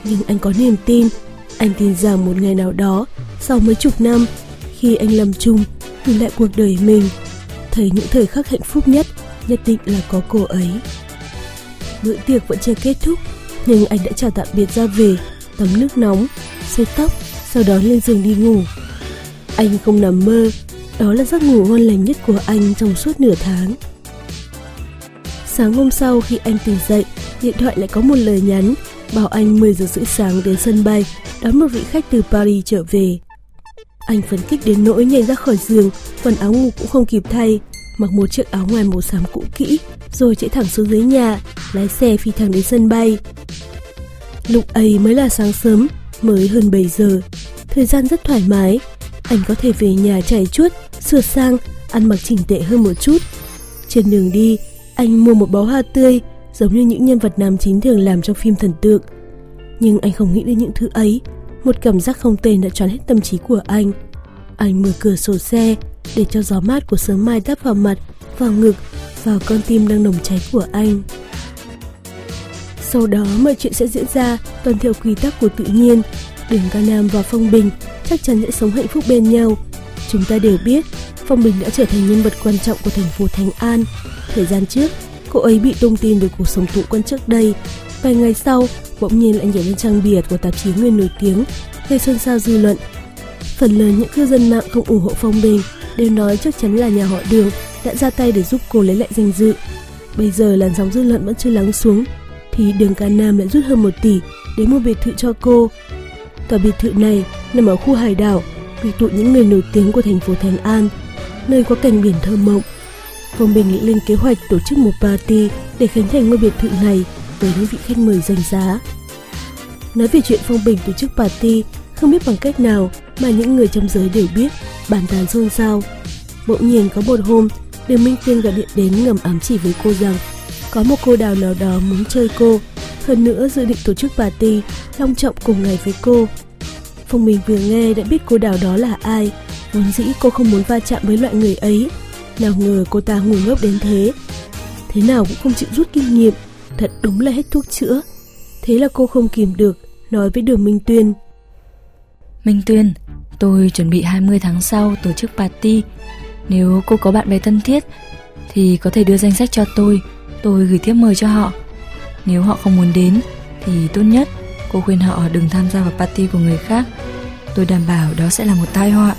Nhưng anh có niềm tin. Anh tin rằng một ngày nào đó, sau mấy chục năm, khi anh lâm chung, nhìn lại cuộc đời mình, thấy những thời khắc hạnh phúc nhất, nhất định là có cô ấy. Bữa tiệc vẫn chưa kết thúc, nhưng anh đã chào tạm biệt ra về, tắm nước nóng, sấy tóc, sau đó lên giường đi ngủ. Anh không nằm mơ, đó là giấc ngủ ngon lành nhất của anh trong suốt nửa tháng. Sáng hôm sau khi anh tỉnh dậy, điện thoại lại có một lời nhắn bảo anh mười giờ rưỡi sáng đến sân bay đón một vị khách từ Paris trở về. Anh phấn khích đến nỗi nhảy ra khỏi giường, quần áo ngủ cũng không kịp thay, mặc một chiếc áo ngoài màu xám cũ kỹ, rồi chạy thẳng xuống dưới nhà, lái xe phi thẳng đến sân bay. Lúc ấy mới là sáng sớm, mới hơn bảy giờ, thời gian rất thoải mái. Anh có thể về nhà chải chuốt, sửa sang, ăn mặc chỉnh tệ hơn một chút. Trên đường đi, anh mua một bó hoa tươi, giống như những nhân vật nam chính thường làm trong phim thần tượng. Nhưng anh không nghĩ đến những thứ ấy. Một cảm giác không tên đã choán hết tâm trí của anh. Anh mở cửa sổ xe để cho gió mát của sớm mai đắp vào mặt, vào ngực, vào con tim đang nồng cháy của anh. Sau đó mọi chuyện sẽ diễn ra tuân theo quy tắc của tự nhiên. Đường Ca Nam và Phong Bình chắc chắn sẽ sống hạnh phúc bên nhau. Chúng ta đều biết Phong Bình đã trở thành nhân vật quan trọng của thành phố Thánh An. Thời gian trước, cô ấy bị tung tin về cuộc sống tụ quân trước đây. Vài ngày sau, bỗng nhiên lại nhảy lên trang bìa của tạp chí người nổi tiếng, gây xôn xao dư luận. Phần lớn những cư dân mạng không ủng hộ Phong Bình đều nói chắc chắn là nhà họ Đường đã ra tay để giúp cô lấy lại danh dự. Bây giờ làn sóng dư luận vẫn chưa lắng xuống, thì Đường Ca Nam lại rút hơn một tỷ để mua biệt thự cho cô. Tòa biệt thự này nằm ở khu hải đảo, quy tụ những người nổi tiếng của thành phố Thánh An, nơi có cảnh biển thơ mộng. Phong Bình lên kế hoạch tổ chức một party để khánh thành ngôi biệt thự này với những vị khách mời danh giá. Nói về chuyện Phong Bình tổ chức party, không biết bằng cách nào mà những người trong giới đều biết, bàn tán xôn xao. Bỗng nhiên có một hôm, Đường Minh Tiên gọi điện đến ngầm ám chỉ với cô rằng có một cô đào nào đó muốn chơi cô, hơn nữa dự định tổ chức party long trọng cùng ngày với cô. Phong Bình vừa nghe đã biết cô đào đó là ai, vốn dĩ cô không muốn va chạm với loại người ấy. Nào ngờ cô ta ngu ngốc đến thế, thế nào cũng không chịu rút kinh nghiệm, thật đúng là hết thuốc chữa. Thế là cô không kìm được, nói với Đường Minh Tuyên: Minh Tuyên, tôi chuẩn bị hai mươi tháng sau tổ chức party. Nếu cô có bạn bè thân thiết thì có thể đưa danh sách cho tôi, tôi gửi thiếp mời cho họ. Nếu họ không muốn đến thì tốt nhất cô khuyên họ đừng tham gia vào party của người khác. Tôi đảm bảo đó sẽ là một tai họa.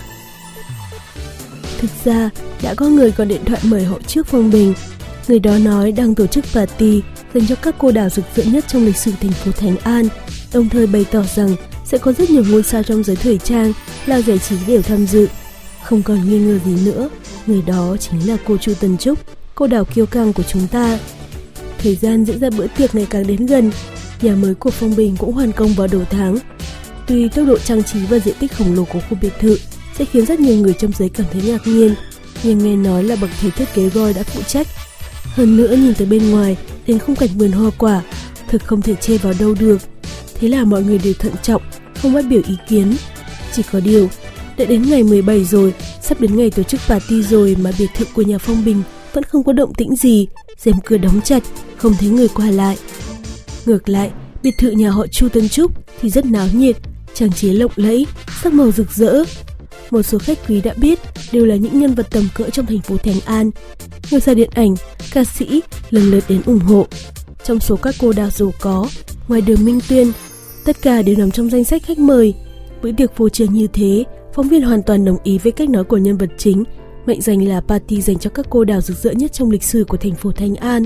Thực ra đã có người gọi điện thoại mời họ trước Phong Bình. Người đó nói đang tổ chức party dành cho các cô đào rực rỡ nhất trong lịch sử thành phố Thánh An, đồng thời bày tỏ rằng sẽ có rất nhiều ngôi sao trong giới thời trang, là giải trí đều tham dự. Không còn nghi ngờ gì nữa, người đó chính là cô Chu Tần Trúc, cô đào kiêu căng của chúng ta. Thời gian diễn ra bữa tiệc ngày càng đến gần, nhà mới của Phong Bình cũng hoàn công vào đầu tháng. Tuy tốc độ trang trí và diện tích khổng lồ của khu biệt thự sẽ khiến rất nhiều người trong giới cảm thấy ngạc nhiên, nhưng nghe nói là bậc thầy thiết kế Roy đã phụ trách. Hơn nữa nhìn từ bên ngoài đến khung cảnh vườn hoa quả, thực không thể chê vào đâu được. Thế là mọi người đều thận trọng, không phát biểu ý kiến. Chỉ có điều, đã đến ngày mười bảy rồi, sắp đến ngày tổ chức party rồi mà biệt thự của nhà Phong Bình vẫn không có động tĩnh gì, rèm cửa đóng chặt, không thấy người qua lại. Ngược lại, biệt thự nhà họ Chu Tân Trúc thì rất náo nhiệt, trang trí lộng lẫy, sắc màu rực rỡ. Một số khách quý đã biết đều là những nhân vật tầm cỡ trong thành phố Thánh An. Ngôi sao điện ảnh, ca sĩ lần lượt đến ủng hộ. Trong số các cô đào giàu có, ngoài Đường Minh Tuyên, tất cả đều nằm trong danh sách khách mời. Bữa tiệc phô trương như thế, phóng viên hoàn toàn đồng ý với cách nói của nhân vật chính, mệnh danh là party dành cho các cô đào rực rỡ nhất trong lịch sử của thành phố Thánh An.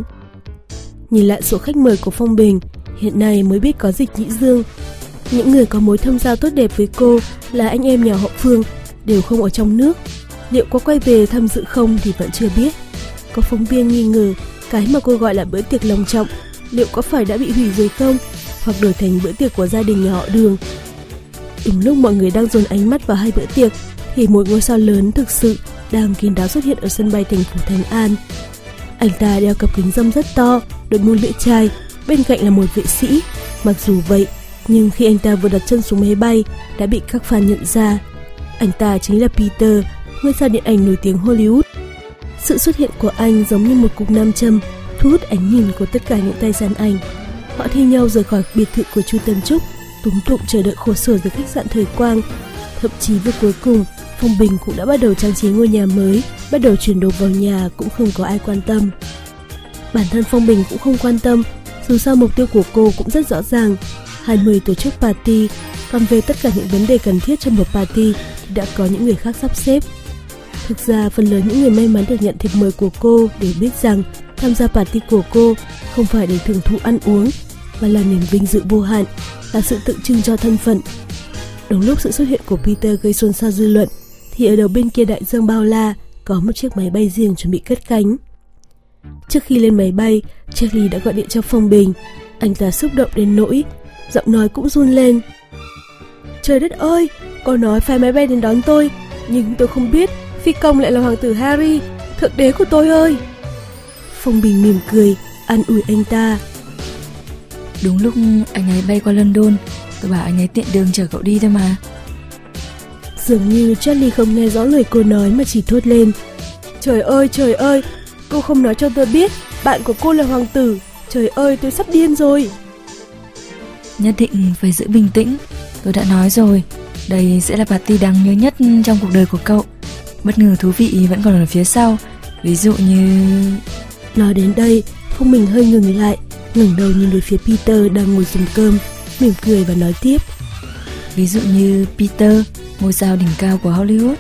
Nhìn lại số khách mời của Phong Bình, hiện nay mới biết có Dịch Nhĩ Dương. Những người có mối thâm giao tốt đẹp với cô là anh em nhà họ Phương, đều không ở trong nước. Liệu có quay về tham dự không thì vẫn chưa biết. Có phóng viên nghi ngờ cái mà cô gọi là bữa tiệc long trọng liệu có phải đã bị hủy rồi không, hoặc đổi thành bữa tiệc của gia đình nhà họ Đường. Đúng lúc mọi người đang dồn ánh mắt vào hai bữa tiệc thì một ngôi sao lớn thực sự đang kín đáo xuất hiện ở sân bay thành phố Thánh An. Anh ta đeo cặp kính râm rất to, đội mũ lưỡi chai, bên cạnh là một vệ sĩ. Mặc dù vậy, nhưng khi anh ta vừa đặt chân xuống máy bay đã bị các fan nhận ra. Anh ta chính là Peter, ngôi sao điện ảnh nổi tiếng Hollywood. Sự xuất hiện của anh giống như một cục nam châm, thu hút ánh nhìn của tất cả những tay săn ảnh. Họ thi nhau rời khỏi biệt thự của Chu Tân Trúc, túm tụm chờ đợi khổ sở dưới khách sạn Thời Quang. Thậm chí về cuối cùng, Phong Bình cũng đã bắt đầu trang trí ngôi nhà mới, bắt đầu chuyển đồ vào nhà cũng không có ai quan tâm. Bản thân Phong Bình cũng không quan tâm, dù sao mục tiêu của cô cũng rất rõ ràng, hai mươi tổ chức party, còn về tất cả những vấn đề cần thiết trong một party thì đã có những người khác sắp xếp. Thực ra, phần lớn những người may mắn được nhận thiệp mời của cô đều biết rằng tham gia party của cô không phải để thưởng thụ ăn uống, mà là niềm vinh dự vô hạn, là sự tượng trưng cho thân phận. Đúng lúc sự xuất hiện của Peter gây xôn xao dư luận, thì ở đầu bên kia đại dương bao la có một chiếc máy bay riêng chuẩn bị cất cánh. Trước khi lên máy bay, Charlie đã gọi điện cho Phong Bình. Anh ta xúc động đến nỗi giọng nói cũng run lên. Trời đất ơi, cô nói phái máy bay đến đón tôi, nhưng tôi không biết phi công lại là hoàng tử Harry, thượng đế của tôi ơi. Phong Bình mỉm cười, an ủi anh ta. Đúng lúc anh ấy bay qua London, tôi bảo anh ấy tiện đường chở cậu đi thôi mà. Dường như Charlie không nghe rõ lời cô nói mà chỉ thốt lên. Trời ơi, trời ơi, cô không nói cho tôi biết bạn của cô là hoàng tử. Trời ơi, tôi sắp điên rồi. Nhất định phải giữ bình tĩnh. Tôi đã nói rồi, đây sẽ là party đáng nhớ nhất trong cuộc đời của cậu. Bất ngờ thú vị vẫn còn ở phía sau. Ví dụ như... Nói đến đây, Phong Bình hơi ngừng lại, ngẩng đầu nhìn về phía Peter đang ngồi dùng cơm, mỉm cười và nói tiếp. Ví dụ như Peter, ngôi sao đỉnh cao của Hollywood.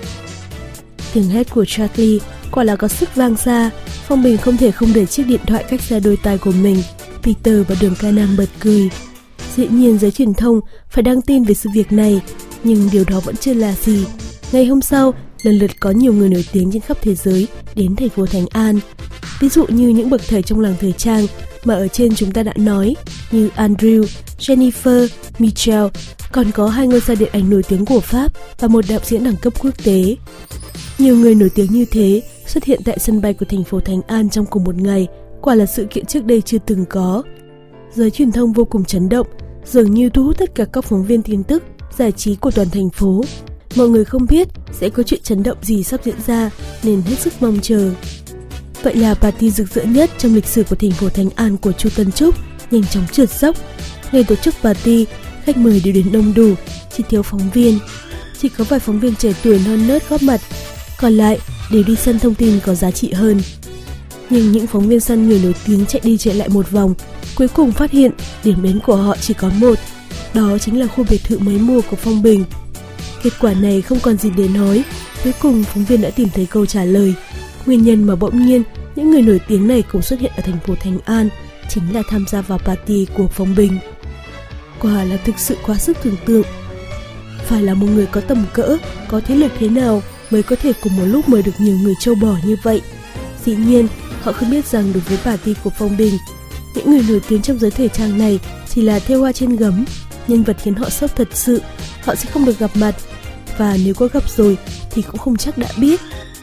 Tiếng hét của Charlie quả là có sức vang xa. Phong Bình không thể không để chiếc điện thoại cách xa đôi tai của mình. Peter và Đường Ca Nam bật cười. Dĩ nhiên giới truyền thông phải đăng tin về sự việc này, nhưng điều đó vẫn chưa là gì. Ngày hôm sau, lần lượt có nhiều người nổi tiếng trên khắp thế giới đến thành phố Thánh An. Ví dụ như những bậc thầy trong làng thời trang mà ở trên chúng ta đã nói, như Andrew, Jennifer, Michel, còn có hai ngôi sao điện ảnh nổi tiếng của Pháp và một đạo diễn đẳng cấp quốc tế. Nhiều người nổi tiếng như thế xuất hiện tại sân bay của thành phố Thánh An trong cùng một ngày, quả là sự kiện trước đây chưa từng có. Giới truyền thông vô cùng chấn động, dường như thu hút tất cả các phóng viên tin tức, giải trí của toàn thành phố. Mọi người không biết sẽ có chuyện chấn động gì sắp diễn ra nên hết sức mong chờ. Vậy là party rực rỡ nhất trong lịch sử của thành phố Thánh An của Chu Tân Trúc nhanh chóng trượt dốc. Ngày tổ chức party, khách mời đều đến đông đủ, chỉ thiếu phóng viên. Chỉ có vài phóng viên trẻ tuổi non nớt góp mặt, còn lại đều đi săn thông tin có giá trị hơn. Nhưng những phóng viên săn người nổi tiếng chạy đi chạy lại một vòng, cuối cùng phát hiện điểm đến của họ chỉ có một, đó chính là khu biệt thự mới mua của Phong Bình. Kết quả này không còn gì để nói, cuối cùng phóng viên đã tìm thấy câu trả lời. Nguyên nhân mà bỗng nhiên những người nổi tiếng này cùng xuất hiện ở thành phố Thánh An chính là tham gia vào party của Phong Bình. Quả là thực sự quá sức tưởng tượng. Phải là một người có tầm cỡ, có thế lực thế nào mới có thể cùng một lúc mời được nhiều người trâu bò như vậy. Dĩ nhiên, họ không biết rằng đối với party của Phong Bình, những người nổi tiếng trong giới thời trang này chỉ là thêu hoa trên gấm. Nhân vật khiến họ sốc thật sự, họ sẽ không được gặp mặt, và nếu có gặp rồi thì cũng không chắc đã biết.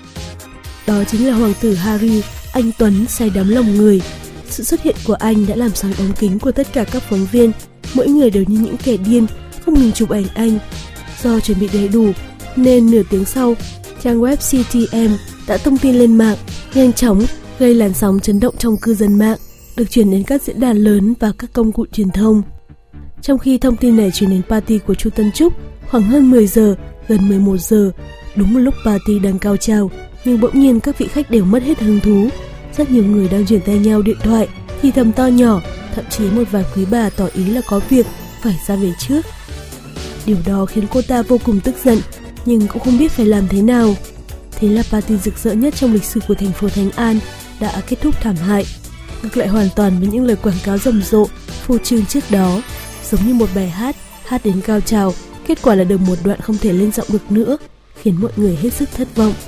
Đó chính là hoàng tử Harry, anh Tuấn say đắm lòng người. Sự xuất hiện của anh đã làm sáng ống kính của tất cả các phóng viên, mỗi người đều như những kẻ điên, không ngừng chụp ảnh anh. Do chuẩn bị đầy đủ, nên nửa tiếng sau, trang web xê tê em đã tung tin lên mạng, nhanh chóng gây làn sóng chấn động trong cư dân mạng, được truyền đến các diễn đàn lớn và các công cụ truyền thông. Trong khi thông tin này truyền đến party của Chu Tân Trúc, khoảng hơn mười giờ, gần mười một giờ, đúng một lúc party đang cao trào, nhưng bỗng nhiên các vị khách đều mất hết hứng thú. Rất nhiều người đang chuyển tay nhau điện thoại, thì thầm to nhỏ, thậm chí một vài quý bà tỏ ý là có việc, phải ra về trước. Điều đó khiến cô ta vô cùng tức giận, nhưng cũng không biết phải làm thế nào. Thế là party rực rỡ nhất trong lịch sử của thành phố Thánh An đã kết thúc thảm hại. Ngược lại hoàn toàn với những lời quảng cáo rầm rộ, phô trương trước đó. Giống như một bài hát, hát đến cao trào, kết quả là được một đoạn không thể lên giọng được nữa, khiến mọi người hết sức thất vọng.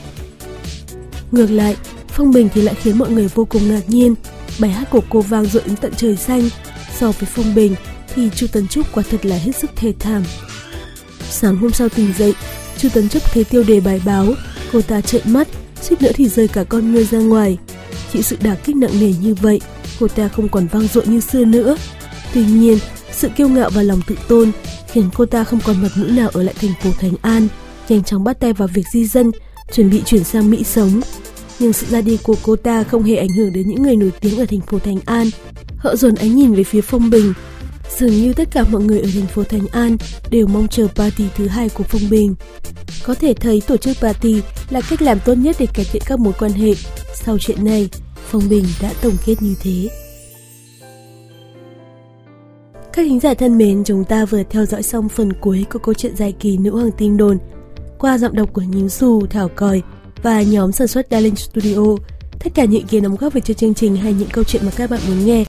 Ngược lại, Phong Bình thì lại khiến mọi người vô cùng ngạc nhiên. Bài hát của cô vang dội đến tận trời xanh. So với Phong Bình thì Chu Tấn Trúc quả thật là hết sức thê thảm. Sáng hôm sau tỉnh dậy, Chu Tấn Trúc thấy tiêu đề bài báo, cô ta trợn mắt, suýt nữa thì rơi cả con ngươi ra ngoài. Chịu sự đả kích nặng nề như vậy, cô ta không còn vang dội như xưa nữa. Tuy nhiên, sự kiêu ngạo và lòng tự tôn khiến cô ta không còn mặt mũi nào ở lại thành phố Thánh An, nhanh chóng bắt tay vào việc di dân, chuẩn bị chuyển sang Mỹ sống. Nhưng sự ra đi của cô ta không hề ảnh hưởng đến những người nổi tiếng ở thành phố Thánh An. Họ dồn ánh nhìn về phía Phong Bình. Dường như tất cả mọi người ở thành phố Thành An đều mong chờ party thứ hai của Phong Bình. Có thể thấy tổ chức party là cách làm tốt nhất để cải thiện các mối quan hệ. Sau chuyện này, Phong Bình đã tổng kết như thế. Các thính giả thân mến, chúng ta vừa theo dõi xong phần cuối của câu chuyện dài kỳ Nữ Hoàng Tin Đồn qua giọng đọc của Nhím Xù, Thảo Còi và nhóm sản xuất Darling Studio. Tất cả những ý kiến đóng góp về cho chương trình hay những câu chuyện mà các bạn muốn nghe